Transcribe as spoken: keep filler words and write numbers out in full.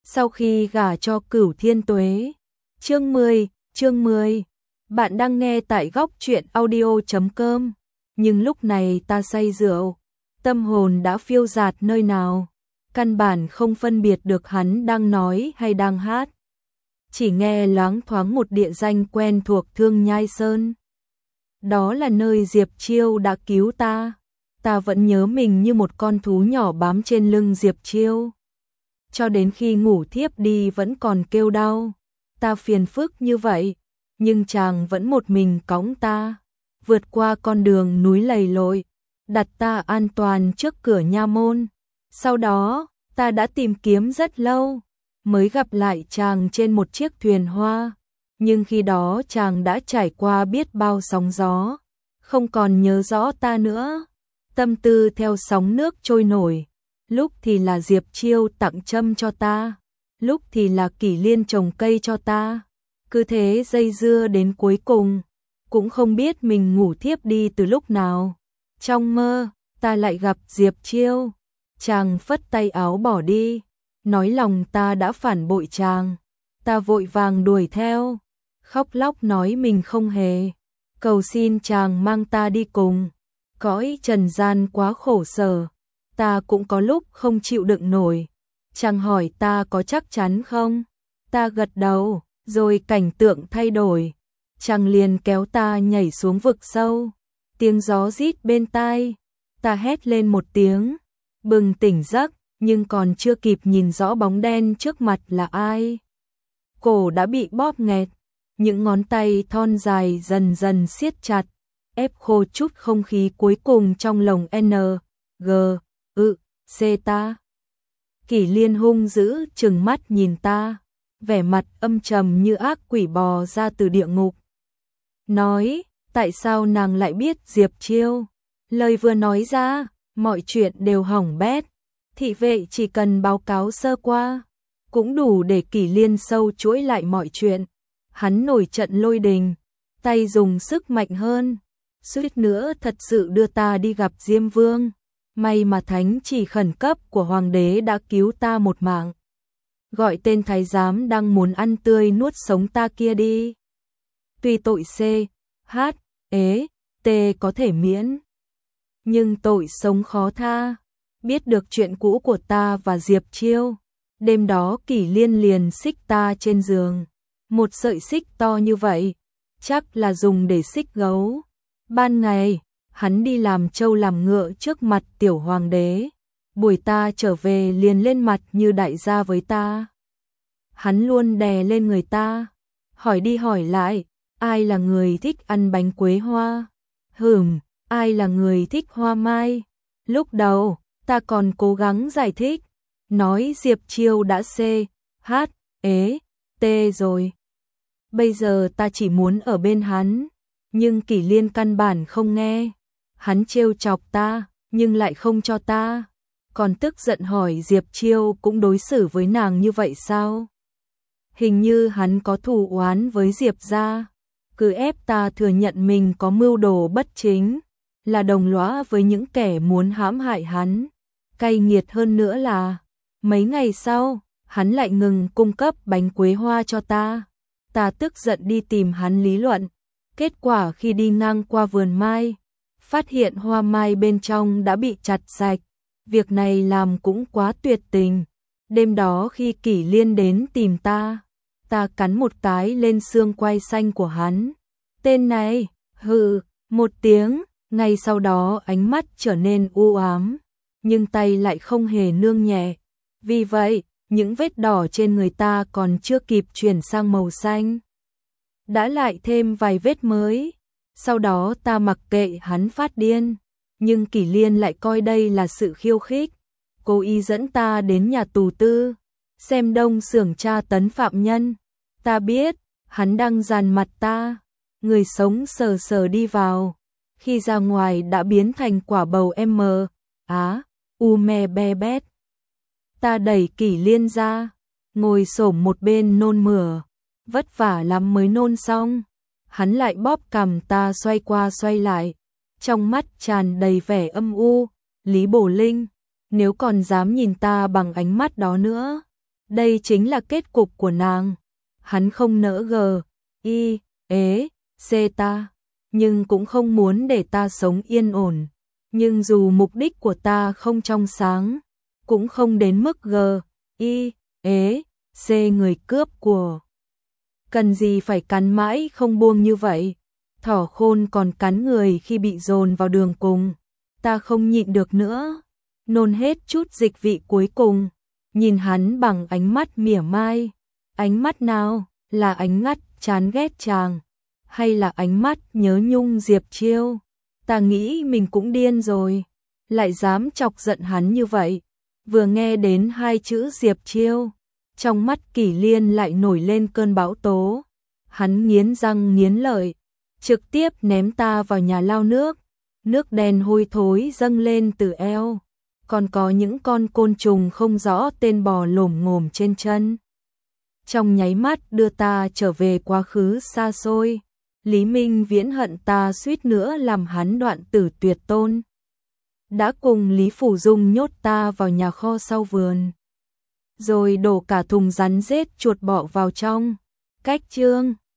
Sau khi gả cho Cửu Thiên Tuế. Chương mười, chương mười. Bạn đang nghe tại góc truyện audio chấm com. Nhưng lúc này ta say rượu, tâm hồn đã phiêu dạt nơi nào, căn bản không phân biệt được hắn đang nói hay đang hát. Chỉ nghe loáng thoáng một địa danh quen thuộc Thương Nhai Sơn. Đó là nơi Diệp Chiêu đã cứu ta. Ta vẫn nhớ mình như một con thú nhỏ bám trên lưng Diệp Chiêu. Cho đến khi ngủ thiếp đi vẫn còn kêu đau. Ta phiền phức như vậy, nhưng chàng vẫn một mình cõng ta, vượt qua con đường núi lầy lội, đặt ta an toàn trước cửa nha môn. Sau đó, ta đã tìm kiếm rất lâu, mới gặp lại chàng trên một chiếc thuyền hoa. Nhưng khi đó chàng đã trải qua biết bao sóng gió, không còn nhớ rõ ta nữa. Tâm tư theo sóng nước trôi nổi, lúc thì là Diệp Chiêu tặng trâm cho ta, lúc thì là Kỷ Liên trồng cây cho ta. Cứ thế dây dưa đến cuối cùng, cũng không biết mình ngủ thiếp đi từ lúc nào. Trong mơ, ta lại gặp Diệp Chiêu, chàng phất tay áo bỏ đi, nói lòng ta đã phản bội chàng. Ta vội vàng đuổi theo, khóc lóc nói mình không hề, cầu xin chàng mang ta đi cùng. Cõi trần gian quá khổ sở, ta cũng có lúc không chịu đựng nổi. Chàng hỏi ta có chắc chắn không? Ta gật đầu, rồi cảnh tượng thay đổi. Chàng liền kéo ta nhảy xuống vực sâu. Tiếng gió rít bên tai, ta hét lên một tiếng, bừng tỉnh giấc, nhưng còn chưa kịp nhìn rõ bóng đen trước mặt là ai. Cổ đã bị bóp nghẹt, những ngón tay thon dài dần dần siết chặt, ép khô chút không khí cuối cùng trong lồng N, G, ự, C ta. Kỷ Liên hung dữ trừng mắt nhìn ta, vẻ mặt âm trầm như ác quỷ bò ra từ địa ngục. Nói, tại sao nàng lại biết Diệp Chiêu? Lời vừa nói ra, mọi chuyện đều hỏng bét. Thị vệ chỉ cần báo cáo sơ qua, cũng đủ để Kỷ Liên sâu chuỗi lại mọi chuyện. Hắn nổi trận lôi đình, tay dùng sức mạnh hơn, suýt nữa thật sự đưa ta đi gặp Diêm Vương. May mà thánh chỉ khẩn cấp của hoàng đế đã cứu ta một mạng. Gọi tên thái giám đang muốn ăn tươi nuốt sống ta kia đi. Tuy tội C, H, ế, T có thể miễn, nhưng tội sống khó tha. Biết được chuyện cũ của ta và Diệp Chiêu, đêm đó Kỷ Liên liền xích ta trên giường. Một sợi xích to như vậy, chắc là dùng để xích gấu. Ban ngày, hắn đi làm trâu làm ngựa trước mặt tiểu hoàng đế. Buổi ta trở về liền lên mặt như đại gia với ta. Hắn luôn đè lên người ta, hỏi đi hỏi lại, ai là người thích ăn bánh quế hoa? Hừm, ai là người thích hoa mai? Lúc đầu, ta còn cố gắng giải thích, nói Diệp Chiêu đã C, H, ế, T rồi. Bây giờ ta chỉ muốn ở bên hắn, nhưng Kỷ Liên căn bản không nghe. Hắn trêu chọc ta, nhưng lại không cho ta. Còn tức giận hỏi Diệp Chiêu cũng đối xử với nàng như vậy sao? Hình như hắn có thù oán với Diệp gia, cứ ép ta thừa nhận mình có mưu đồ bất chính, là đồng lõa với những kẻ muốn hãm hại hắn. Cay nghiệt hơn nữa là, mấy ngày sau, hắn lại ngừng cung cấp bánh quế hoa cho ta. Ta tức giận đi tìm hắn lý luận. Kết quả khi đi ngang qua vườn mai, phát hiện hoa mai bên trong đã bị chặt sạch. Việc này làm cũng quá tuyệt tình. Đêm đó khi Kỷ Liên đến tìm ta, ta cắn một cái lên xương quai xanh của hắn. Tên này, hừ, một tiếng, ngay sau đó ánh mắt trở nên u ám, nhưng tay lại không hề nương nhẹ. Vì vậy, những vết đỏ trên người ta còn chưa kịp chuyển sang màu xanh, đã lại thêm vài vết mới. Sau đó ta mặc kệ hắn phát điên, nhưng Kỷ Liên lại coi đây là sự khiêu khích, cố ý dẫn ta đến nhà tù tư, xem đông xưởng tra tấn phạm nhân. Ta biết, hắn đang dàn mặt ta, người sống sờ sờ đi vào, khi ra ngoài đã biến thành quả bầu M, á, u me be bét. Ta đẩy Kỷ Liên ra, ngồi xổm một bên nôn mửa, vất vả lắm mới nôn xong. Hắn lại bóp cằm ta xoay qua xoay lại, trong mắt tràn đầy vẻ âm u. Lý Bổ Linh, nếu còn dám nhìn ta bằng ánh mắt đó nữa, Đây chính là kết cục của nàng. Hắn không nỡ gờ, y, ế, xê ta, nhưng cũng không muốn để ta sống yên ổn. Nhưng dù mục đích của ta không trong sáng, cũng không đến mức gờ, y, ế, xê người cướp của. Cần gì phải cắn mãi không buông như vậy. Thỏ khôn còn cắn người khi bị dồn vào đường cùng. Ta không nhịn được nữa, nôn hết chút dịch vị cuối cùng, nhìn hắn bằng ánh mắt mỉa mai. Ánh mắt nào, là ánh mắt chán ghét chàng, hay là ánh mắt nhớ nhung Diệp Chiêu? Ta nghĩ mình cũng điên rồi, lại dám chọc giận hắn như vậy. Vừa nghe đến hai chữ Diệp Chiêu, trong mắt Kỷ Liên lại nổi lên cơn bão tố. Hắn nghiến răng nghiến lợi, trực tiếp ném ta vào nhà lao nước. Nước đen hôi thối dâng lên từ eo, còn có những con côn trùng không rõ tên bò lổm ngổm trên chân. Trong nháy mắt đưa ta trở về quá khứ xa xôi. Lý Minh Viễn hận ta suýt nữa làm hắn đoạn tử tuyệt tôn. Đã cùng Lý Phủ Dung nhốt ta vào nhà kho sau vườn, rồi đổ cả thùng rắn rết chuột bọ vào trong. Cách chương